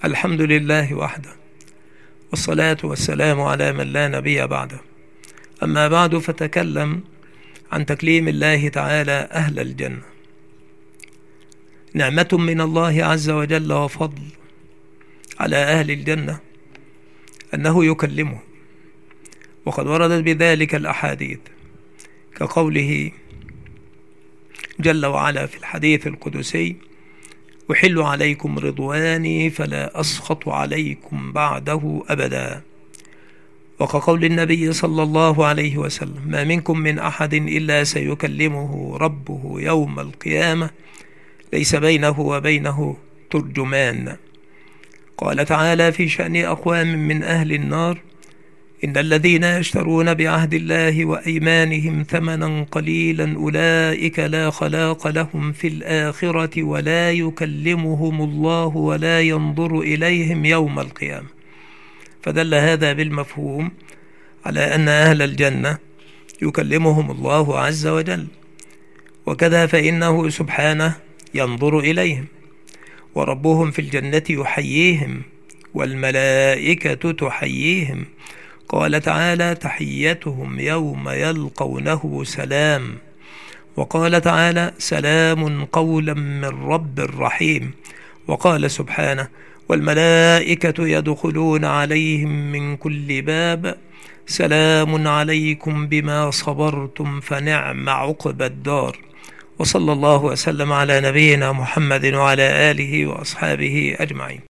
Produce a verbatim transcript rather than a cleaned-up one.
الحمد لله وحده، والصلاة والسلام على من لا نبي بعده. أما بعد، فتكلم عن تكليم الله تعالى أهل الجنة. نعمة من الله عز وجل وفضل على أهل الجنة أنه يكلمه، وقد وردت بذلك الأحاديث كقوله جل وعلا في الحديث القدسي: أحل عليكم رضواني فلا أسخط عليكم بعده أبدا. وكقول النبي صلى الله عليه وسلم: ما منكم من أحد إلا سيكلمه ربه يوم القيامة ليس بينه وبينه ترجمان. قال تعالى في شأن أقوام من أهل النار: إن الذين يشترون بعهد الله وأيمانهم ثمنا قليلا أولئك لا خلاق لهم في الآخرة ولا يكلمهم الله ولا ينظر إليهم يوم القيامة. فدل هذا بالمفهوم على أن أهل الجنة يكلمهم الله عز وجل، وكذا فإنه سبحانه ينظر إليهم، وربهم في الجنة يحييهم والملائكة تحييهم. قال تعالى: تحيتهم يوم يلقونه سلام. وقال تعالى: سلام قولا من رب رحيم. وقال سبحانه: والملائكة يدخلون عليهم من كل باب سلام عليكم بما صبرتم فنعم عقبى الدار. وصلى الله وسلم على نبينا محمد وعلى آله وأصحابه أجمعين.